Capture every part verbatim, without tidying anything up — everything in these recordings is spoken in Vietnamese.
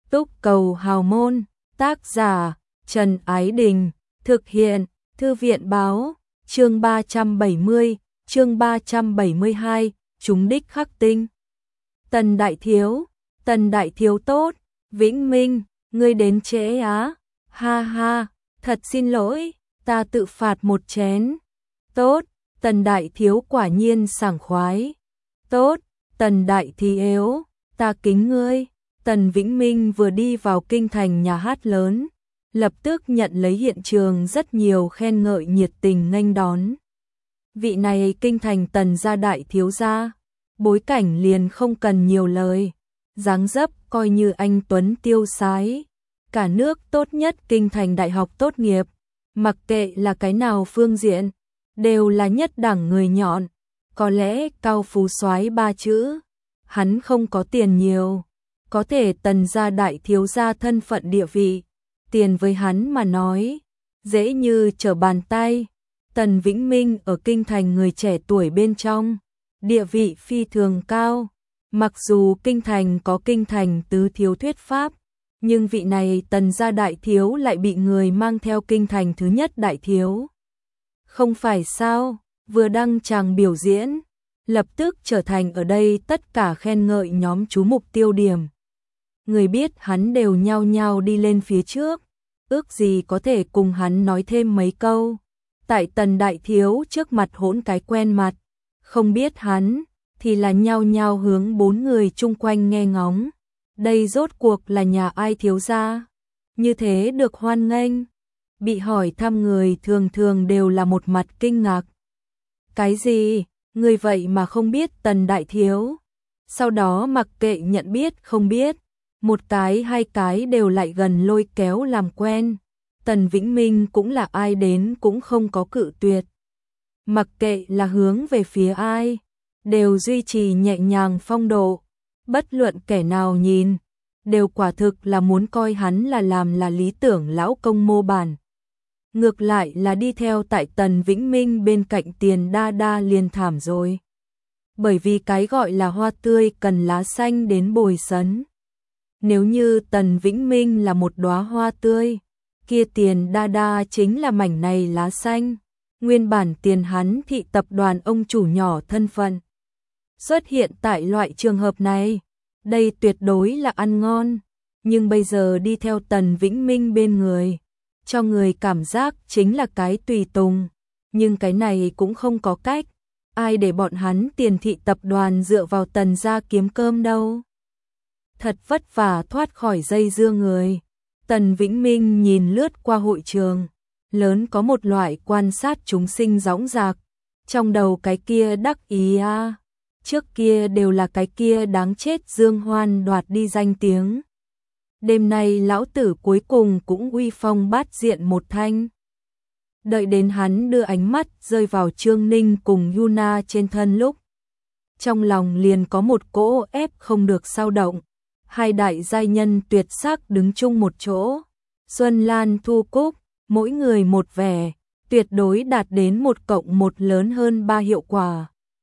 Túc Cầu Hào Môn, tác giả Trần Ái Đình, thực hiện Thư viện Báo, chương ba trăm bảy mươi, chương ba trăm bảy mươi hai, chúng đích khắc tinh. Tần Đại Thiếu, Tần Đại Thiếu tốt, Vĩnh Minh, ngươi đến trễ á, ha ha, thật xin lỗi, ta tự phạt một chén. Tốt, Tần Đại Thiếu quả nhiên sảng khoái. Tốt, Tần Đại Thiếu, ta kính ngươi. Tần Vĩnh Minh vừa đi vào kinh thành nhà hát lớn, lập tức nhận lấy hiện trường rất nhiều khen ngợi nhiệt tình nghênh đón. Vị này kinh thành Tần gia đại thiếu gia, bối cảnh liền không cần nhiều lời, dáng dấp coi như anh tuấn tiêu sái, cả nước tốt nhất kinh thành đại học tốt nghiệp, mặc kệ là cái nào phương diện, đều là nhất đẳng người nhọn, có lẽ cao phú soái ba chữ, hắn không có tiền nhiều. Có thể Tần gia đại thiếu gia thân phận địa vị, tiền với hắn mà nói, dễ như trở bàn tay. Tần Vĩnh Minh ở kinh thành người trẻ tuổi bên trong, địa vị phi thường cao. Mặc dù kinh thành có kinh thành tứ thiếu thuyết pháp, nhưng vị này Tần gia đại thiếu lại bị người mang theo kinh thành thứ nhất đại thiếu. Không phải sao, vừa đăng tràng biểu diễn, lập tức trở thành ở đây tất cả khen ngợi nhóm chú mục tiêu điểm. Người biết hắn đều nhao nhao đi lên phía trước, ước gì có thể cùng hắn nói thêm mấy câu. Tại Tần đại thiếu trước mặt hỗn cái quen mặt, không biết hắn thì là nhao nhao hướng bốn người chung quanh nghe ngóng. Đây rốt cuộc là nhà ai thiếu gia? Như thế được hoan nghênh. Bị hỏi thăm người thường thường đều là một mặt kinh ngạc. Cái gì? Người vậy mà không biết Tần đại thiếu? Sau đó mặc kệ nhận biết không biết, một cái hai cái đều lại gần lôi kéo làm quen. Tần Vĩnh Minh cũng là ai đến cũng không có cự tuyệt. Mặc kệ là hướng về phía ai, đều duy trì nhẹ nhàng phong độ. Bất luận kẻ nào nhìn, đều quả thực là muốn coi hắn là làm là lý tưởng lão công mô bản. Ngược lại là đi theo tại Tần Vĩnh Minh bên cạnh Tiền Đa Đa liền thảm rồi. Bởi vì cái gọi là hoa tươi cần lá xanh đến bồi sấn. Nếu như Tần Vĩnh Minh là một đóa hoa tươi, kia Tiền Đa Đa chính là mảnh này lá xanh. Nguyên bản Tiền hắn thị tập đoàn ông chủ nhỏ thân phận. Xuất hiện tại loại trường hợp này, đây tuyệt đối là ăn ngon. Nhưng bây giờ đi theo Tần Vĩnh Minh bên người, cho người cảm giác chính là cái tùy tùng. Nhưng cái này cũng không có cách. Ai để bọn hắn Tiền thị tập đoàn dựa vào Tần gia kiếm cơm đâu. Thật vất vả thoát khỏi dây dưa người. Tần Vĩnh Minh nhìn lướt qua hội trường, lớn có một loại quan sát chúng sinh dõng dạc. Trong đầu cái kia đắc ý a, trước kia đều là cái kia đáng chết Dương Hoan đoạt đi danh tiếng. Đêm nay lão tử cuối cùng cũng uy phong bát diện một thanh. Đợi đến hắn đưa ánh mắt rơi vào Trương Ninh cùng Yuna trên thân lúc, trong lòng liền có một cỗ ép không được sao động. Hai đại giai nhân tuyệt sắc đứng chung một chỗ, Xuân Lan Thu Cúc, mỗi người một vẻ, tuyệt đối đạt đến một cộng một lớn hơn ba hiệu quả,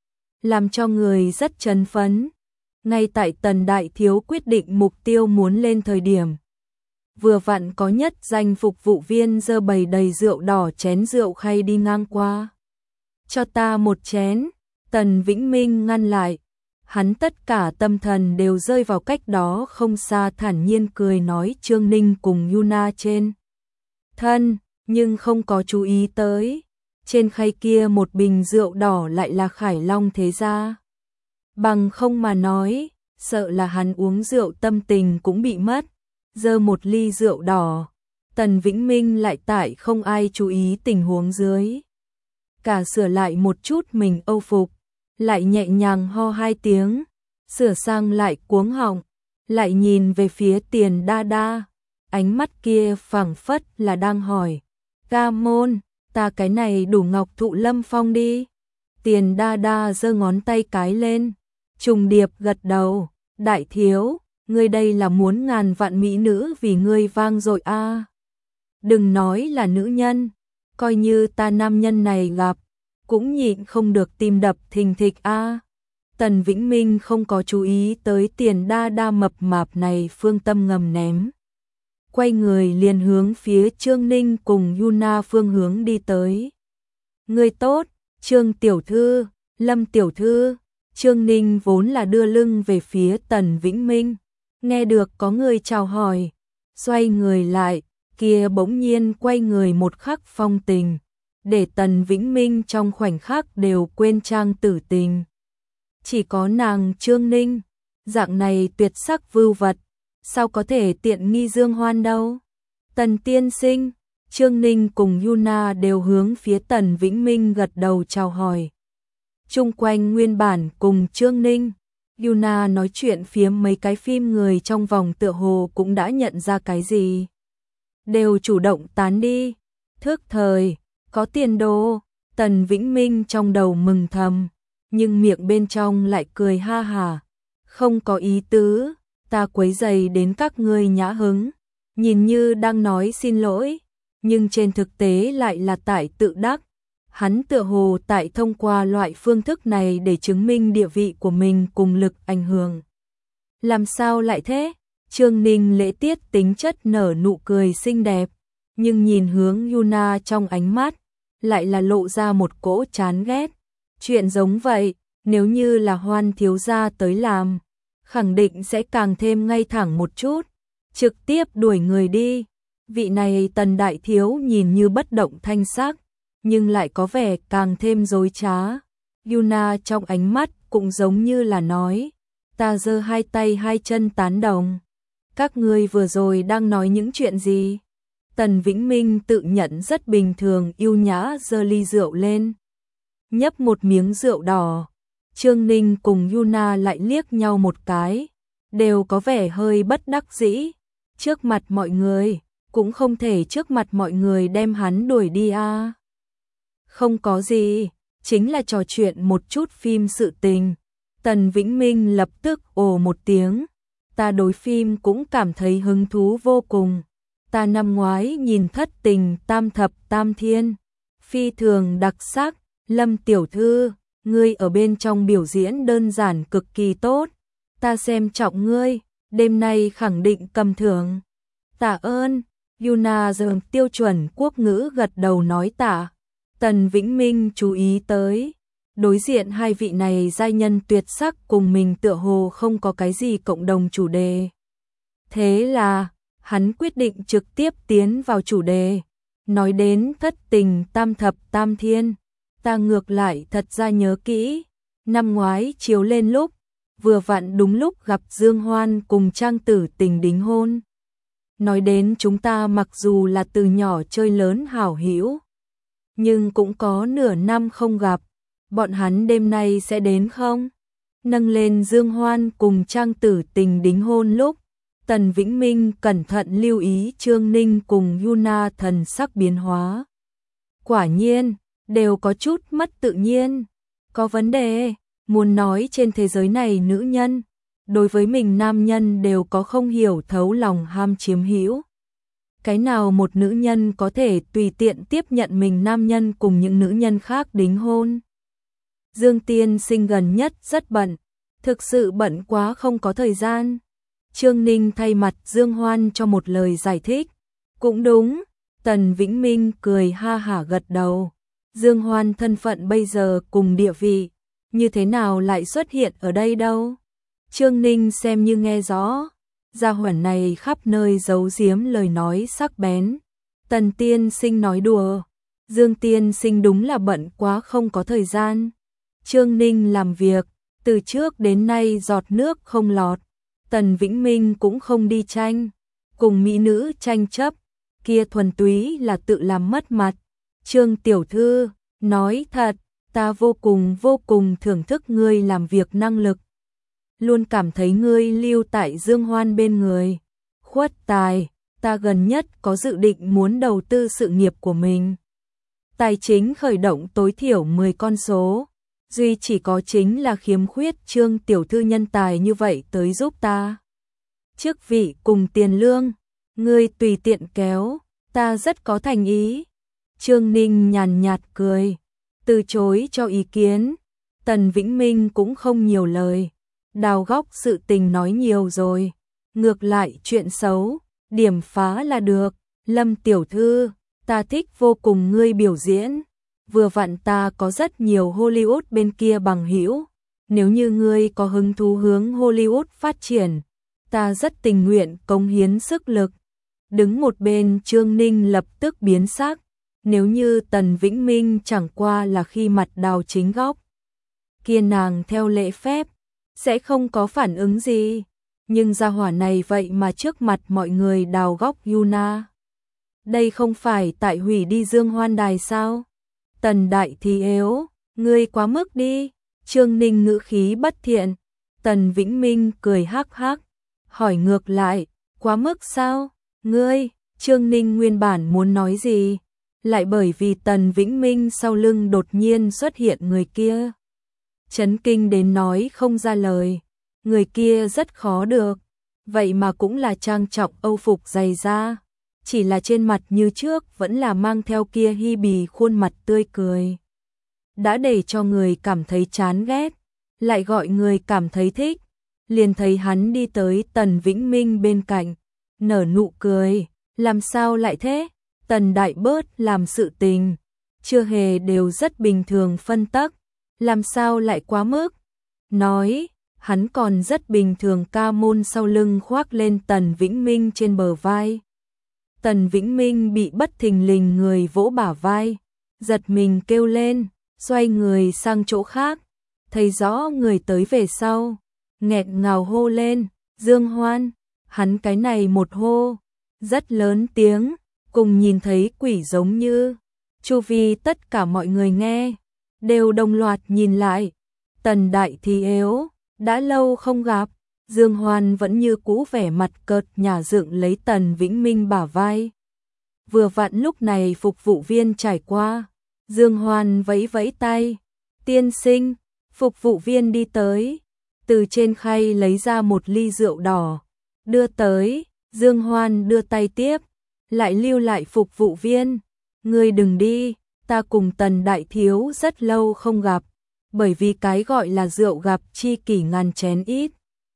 làm cho người rất chấn phấn. Ngay tại Tần đại thiếu quyết định mục tiêu muốn lên thời điểm, vừa vặn có nhất danh phục vụ viên dơ bày đầy rượu đỏ chén rượu khay đi ngang qua. Cho ta một chén. Tần Vĩnh Minh ngăn lại. Hắn tất cả tâm thần đều rơi vào cách đó không xa, thản nhiên cười nói Trương Ninh cùng Yuna trên thân, nhưng không có chú ý tới. Trên khay kia một bình rượu đỏ lại là Khải Long thế gia. Bằng không mà nói, sợ là hắn uống rượu tâm tình cũng bị mất. Giơ một ly rượu đỏ, Tần Vĩnh Minh lại tại không ai chú ý tình huống dưới. Cả sửa lại một chút mình âu phục, lại nhẹ nhàng ho hai tiếng, sửa sang lại cuống họng, lại nhìn về phía Tiền Đa Đa, ánh mắt kia phảng phất là đang hỏi, ca môn, ta cái này đủ ngọc thụ lâm phong đi. Tiền Đa Đa giơ ngón tay cái lên, trùng điệp gật đầu, đại thiếu, ngươi đây là muốn ngàn vạn mỹ nữ vì ngươi vang dội a. À. Đừng nói là nữ nhân, coi như ta nam nhân này gặp, cũng nhịn không được tim đập thình thịch a. À. Tần Vĩnh Minh không có chú ý tới tiền đa đa mập mạp này phương tâm ngầm ném. Quay người liền hướng phía Trương Ninh cùng Yuna phương hướng đi tới. Người tốt, Trương Tiểu Thư, Lâm Tiểu Thư. Trương Ninh vốn là đưa lưng về phía Tần Vĩnh Minh. Nghe được có người chào hỏi, xoay người lại, kia bỗng nhiên quay người một khắc phong tình, để Tần Vĩnh Minh trong khoảnh khắc đều quên trang tử tình. Chỉ có nàng Trương Ninh, dạng này tuyệt sắc vưu vật, sao có thể tiện nghi Dương Hoan đâu. Tần tiên sinh, Trương Ninh cùng Yuna đều hướng phía Tần Vĩnh Minh gật đầu chào hỏi. Chung quanh nguyên bản cùng Trương Ninh, Yuna nói chuyện phía mấy cái phim người trong vòng tựa hồ cũng đã nhận ra cái gì. Đều chủ động tán đi, thức thời, có tiền đồ. Tần Vĩnh Minh trong đầu mừng thầm, nhưng miệng bên trong lại cười ha hả. Không có ý tứ, ta quấy rầy đến các ngươi nhã hứng. Nhìn như đang nói xin lỗi, nhưng trên thực tế lại là tại tự đắc. Hắn tựa hồ tại thông qua loại phương thức này để chứng minh địa vị của mình cùng lực ảnh hưởng. Làm sao lại thế? Trương Ninh lễ tiết tính chất nở nụ cười xinh đẹp, nhưng nhìn hướng Yuna trong ánh mắt, lại là lộ ra một cỗ chán ghét. Chuyện giống vậy, nếu như là Hoan thiếu gia tới làm, khẳng định sẽ càng thêm ngay thẳng một chút, trực tiếp đuổi người đi. Vị này Tần đại thiếu nhìn như bất động thanh sắc, nhưng lại có vẻ càng thêm dối trá. Yuna trong ánh mắt cũng giống như là nói, ta giơ hai tay hai chân tán đồng. Các ngươi vừa rồi đang nói những chuyện gì? Tần Vĩnh Minh tự nhận rất bình thường, yêu nhã giơ ly rượu lên, nhấp một miếng rượu đỏ. Trương Ninh cùng Yuna lại liếc nhau một cái, đều có vẻ hơi bất đắc dĩ. Trước mặt mọi người, cũng không thể trước mặt mọi người đem hắn đuổi đi à. Không có gì, chính là trò chuyện một chút phim sự tình. Tần Vĩnh Minh lập tức ồ một tiếng, ta đối phim cũng cảm thấy hứng thú vô cùng. Ta năm ngoái nhìn Thất Tình Tam Thập Tam Thiên, phi thường đặc sắc. Lâm Tiểu Thư, ngươi ở bên trong biểu diễn đơn giản cực kỳ tốt, ta xem trọng ngươi, đêm nay khẳng định cầm thưởng. Tạ ơn. Yuna dùng tiêu chuẩn quốc ngữ gật đầu nói tạ. Tần Vĩnh Minh chú ý tới, đối diện hai vị này giai nhân tuyệt sắc cùng mình tựa hồ không có cái gì cộng đồng chủ đề. Thế là, hắn quyết định trực tiếp tiến vào chủ đề, nói đến Thất Tình Tam Thập Tam Thiên. Ta ngược lại thật ra nhớ kỹ, năm ngoái chiếu lên lúc, vừa vặn đúng lúc gặp Dương Hoan cùng Trang Tử Tình đính hôn. Nói đến chúng ta mặc dù là từ nhỏ chơi lớn hảo hữu, nhưng cũng có nửa năm không gặp, bọn hắn đêm nay sẽ đến không? Nâng lên Dương Hoan cùng Trang Tử Tình đính hôn lúc, Tần Vĩnh Minh cẩn thận lưu ý Trương Ninh cùng Yuna thần sắc biến hóa. Quả nhiên, đều có chút mất tự nhiên, có vấn đề. Muốn nói trên thế giới này nữ nhân, đối với mình nam nhân đều có không hiểu thấu lòng ham chiếm hữu. Cái nào một nữ nhân có thể tùy tiện tiếp nhận mình nam nhân cùng những nữ nhân khác đính hôn? Dương tiên sinh gần nhất rất bận, thực sự bận quá không có thời gian. Trương Ninh thay mặt Dương Hoan cho một lời giải thích. Cũng đúng, Tần Vĩnh Minh cười ha hả gật đầu. Dương Hoan thân phận bây giờ cùng địa vị, như thế nào lại xuất hiện ở đây đâu? Trương Ninh xem như nghe rõ, gia hỏa này khắp nơi giấu giếm lời nói sắc bén. Tần tiên sinh nói đùa, Dương tiên sinh đúng là bận quá không có thời gian. Trương Ninh làm việc, từ trước đến nay giọt nước không lọt. Tần Vĩnh Minh cũng không đi tranh, cùng mỹ nữ tranh chấp, kia thuần túy là tự làm mất mặt. Trương Tiểu Thư, nói thật, ta vô cùng vô cùng thưởng thức ngươi làm việc năng lực. Luôn cảm thấy ngươi lưu tại Dương Hoan bên người. Khuất tài, ta gần nhất có dự định muốn đầu tư sự nghiệp của mình. Tài chính khởi động tối thiểu mười con số. Duy chỉ có chính là khiếm khuyết Trương Tiểu Thư nhân tài như vậy tới giúp ta. Chức vị cùng tiền lương, ngươi tùy tiện kéo, ta rất có thành ý. Trương Ninh nhàn nhạt cười, từ chối cho ý kiến. Tần Vĩnh Minh cũng không nhiều lời, đào góc sự tình nói nhiều rồi, ngược lại chuyện xấu, điểm phá là được. Lâm tiểu thư, ta thích vô cùng ngươi biểu diễn, vừa vặn ta có rất nhiều Hollywood bên kia bằng hữu, nếu như ngươi có hứng thú hướng Hollywood phát triển, ta rất tình nguyện cống hiến sức lực. Đứng một bên Trương Ninh lập tức biến sắc, nếu như Tần Vĩnh Minh chẳng qua là khi mặt đào chính góc, kia nàng theo lễ phép, sẽ không có phản ứng gì, nhưng gia hỏa này vậy mà trước mặt mọi người đào góc Yuna. Đây không phải tại hủy đi Dương Hoan đài sao? Tần đại thì yếu, ngươi quá mức đi. Trương Ninh ngữ khí bất thiện. Tần Vĩnh Minh cười hắc hắc, hỏi ngược lại, quá mức sao? Ngươi, Trương Ninh nguyên bản muốn nói gì, lại bởi vì Tần Vĩnh Minh sau lưng đột nhiên xuất hiện người kia, chấn kinh đến nói không ra lời. Người kia rất khó được, vậy mà cũng là trang trọng Âu phục dày da, chỉ là trên mặt như trước vẫn là mang theo kia hi bì khuôn mặt tươi cười, đã để cho người cảm thấy chán ghét, lại gọi người cảm thấy thích. Liền thấy hắn đi tới Tần Vĩnh Minh bên cạnh, nở nụ cười, làm sao lại thế? Tần đại bớt làm sự tình, chưa hề đều rất bình thường phân tắc, làm sao lại quá mức? Nói, hắn còn rất bình thường ca môn sau lưng khoác lên Tần Vĩnh Minh trên bờ vai. Tần Vĩnh Minh bị bất thình lình người vỗ bả vai, giật mình kêu lên, xoay người sang chỗ khác, thấy rõ người tới về sau, nghẹt ngào hô lên, Dương Hoan. Hắn cái này một hô, rất lớn tiếng, cùng nhìn thấy quỷ giống như. Chu vi tất cả mọi người nghe, đều đồng loạt nhìn lại. Tần đại thì yếu, đã lâu không gặp, Dương Hoan vẫn như cũ vẻ mặt cợt nhả dựng lấy Tần Vĩnh Minh bả vai. Vừa vặn lúc này phục vụ viên trải qua, Dương Hoan vẫy vẫy tay, tiên sinh. Phục vụ viên đi tới, từ trên khay lấy ra một ly rượu đỏ, đưa tới. Dương Hoan đưa tay tiếp, lại lưu lại phục vụ viên, ngươi đừng đi, ta cùng Tần đại thiếu rất lâu không gặp, bởi vì cái gọi là rượu gặp chi kỷ ngàn chén ít.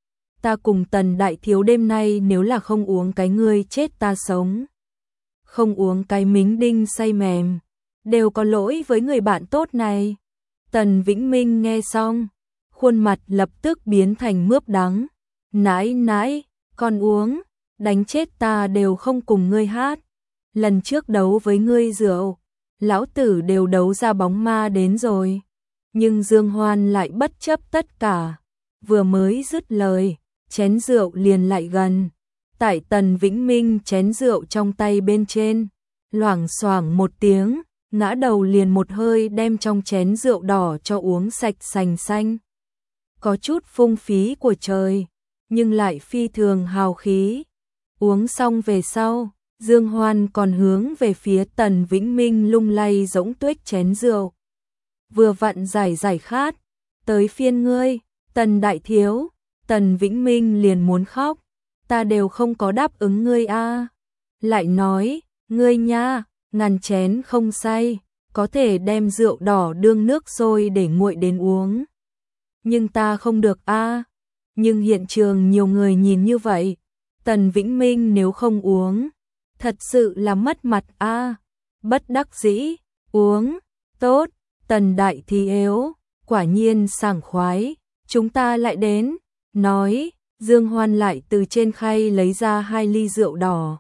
Ta cùng Tần đại thiếu đêm nay nếu là không uống cái ngươi chết ta sống, không uống cái mính đinh say mềm, đều có lỗi với người bạn tốt này. Tần Vĩnh Minh nghe xong, khuôn mặt lập tức biến thành mướp đắng, nãi nãi, con uống, đánh chết ta đều không cùng ngươi hát. Lần trước đấu với ngươi rượu, lão tử đều đấu ra bóng ma đến rồi. Nhưng Dương Hoan lại bất chấp tất cả, vừa mới dứt lời, chén rượu liền lại gần. Tại Tần Vĩnh Minh chén rượu trong tay bên trên, loảng xoảng một tiếng, ngã đầu liền một hơi đem trong chén rượu đỏ cho uống sạch sành xanh. Có chút phung phí của trời, nhưng lại phi thường hào khí. Uống xong về sau, Dương Hoan còn hướng về phía Tần Vĩnh Minh lung lay giống tuếch chén rượu. Vừa vặn giải giải khát, tới phiên ngươi, Tần đại thiếu. Tần Vĩnh Minh liền muốn khóc, ta đều không có đáp ứng ngươi a. Lại nói, ngươi nha, ngàn chén không say, có thể đem rượu đỏ đương nước sôi để nguội đến uống. Nhưng ta không được a. Nhưng hiện trường nhiều người nhìn như vậy, Tần Vĩnh Minh nếu không uống, thật sự là mất mặt a. Bất đắc dĩ, uống, tốt. Tần đại thì yếu, quả nhiên sảng khoái, chúng ta lại đến. Nói, Dương Hoan lại từ trên khay lấy ra hai ly rượu đỏ.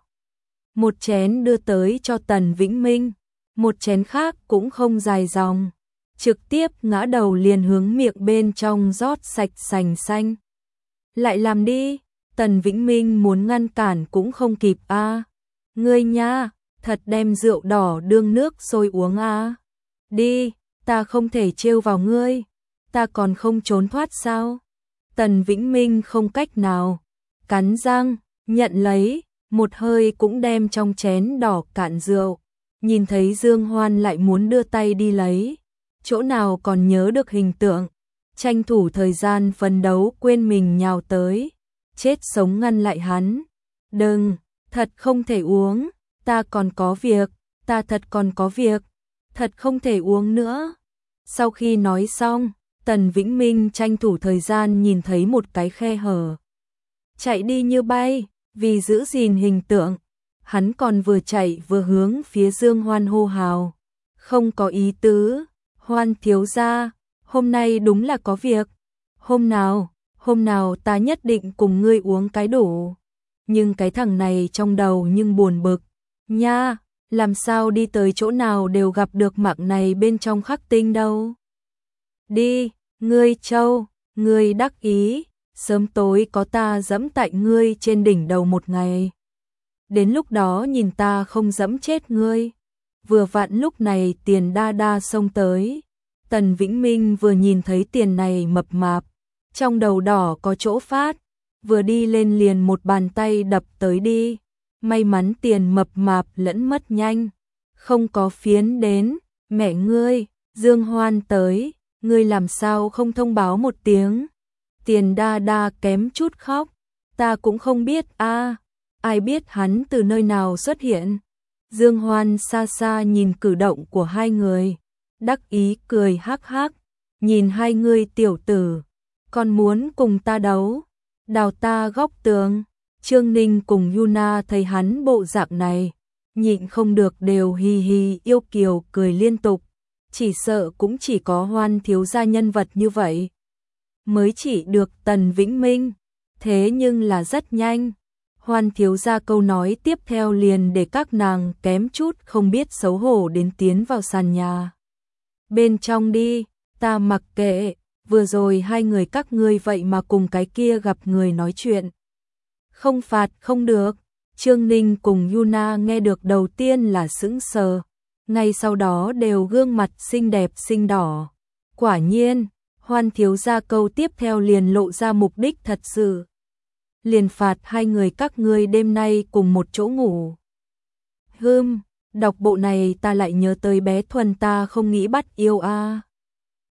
Một chén đưa tới cho Tần Vĩnh Minh, một chén khác cũng không dài dòng, trực tiếp ngã đầu liền hướng miệng bên trong rót sạch sành xanh. Lại làm đi, Tần Vĩnh Minh muốn ngăn cản cũng không kịp a. À. Ngươi nha, thật đem rượu đỏ đương nước sôi uống a. À. Đi, ta không thể trêu vào ngươi, ta còn không trốn thoát sao? Tần Vĩnh Minh không cách nào, cắn răng, nhận lấy, một hơi cũng đem trong chén đỏ cạn rượu. Nhìn thấy Dương Hoan lại muốn đưa tay đi lấy, chỗ nào còn nhớ được hình tượng, tranh thủ thời gian phấn đấu quên mình nhào tới, chết sống ngăn lại hắn. Đừng, thật không thể uống, ta còn có việc, ta thật còn có việc, thật không thể uống nữa. Sau khi nói xong, Tần Vĩnh Minh tranh thủ thời gian nhìn thấy một cái khe hở. Chạy đi như bay, vì giữ gìn hình tượng. Hắn còn vừa chạy vừa hướng phía Dương Hoan hô hào. Không có ý tứ, Hoan thiếu gia, hôm nay đúng là có việc. Hôm nào, hôm nào ta nhất định cùng ngươi uống cái đủ. Nhưng cái thằng này trong đầu nhưng buồn bực. Nha, làm sao đi tới chỗ nào đều gặp được mạng này bên trong Khắc Tinh đâu. Đi, ngươi Châu, ngươi đắc ý, sớm tối có ta dẫm tại ngươi trên đỉnh đầu một ngày. Đến lúc đó nhìn ta không dẫm chết ngươi. Vừa vặn lúc này Tiền Đa Đa xông tới. Tần Vĩnh Minh vừa nhìn thấy Tiền này mập mạp, trong đầu đỏ có chỗ phát, vừa đi lên liền một bàn tay đập tới đi. May mắn Tiền mập mạp lẫn mất nhanh, không có phiến đến. Mẹ ngươi, Dương Hoan tới, ngươi làm sao không thông báo một tiếng? Tiền Đa Đa kém chút khóc. Ta cũng không biết a, ai biết hắn từ nơi nào xuất hiện. Dương Hoan xa xa nhìn cử động của hai người, đắc ý cười hắc hắc, nhìn hai người tiểu tử, còn muốn cùng ta đấu, đào ta góc tường. Trương Ninh cùng Yuna thấy hắn bộ dạng này, nhịn không được đều hi hi yêu kiều cười liên tục, chỉ sợ cũng chỉ có Hoan thiếu gia nhân vật như vậy mới chỉ được Tần Vĩnh Minh. Thế nhưng là rất nhanh, Hoan thiếu gia câu nói tiếp theo liền để các nàng kém chút không biết xấu hổ đến tiến vào sàn nhà. Bên trong đi, ta mặc kệ, vừa rồi hai người các ngươi vậy mà cùng cái kia gặp người nói chuyện. Không phạt không được. Trương Ninh cùng Yuna nghe được đầu tiên là sững sờ, ngay sau đó đều gương mặt xinh đẹp xinh đỏ. Quả nhiên, Hoan thiếu gia câu tiếp theo liền lộ ra mục đích thật sự. Liền phạt hai người các ngươi đêm nay cùng một chỗ ngủ. Hừm, đọc bộ này ta lại nhớ tới bé Thuần ta không nghĩ bắt yêu a. À.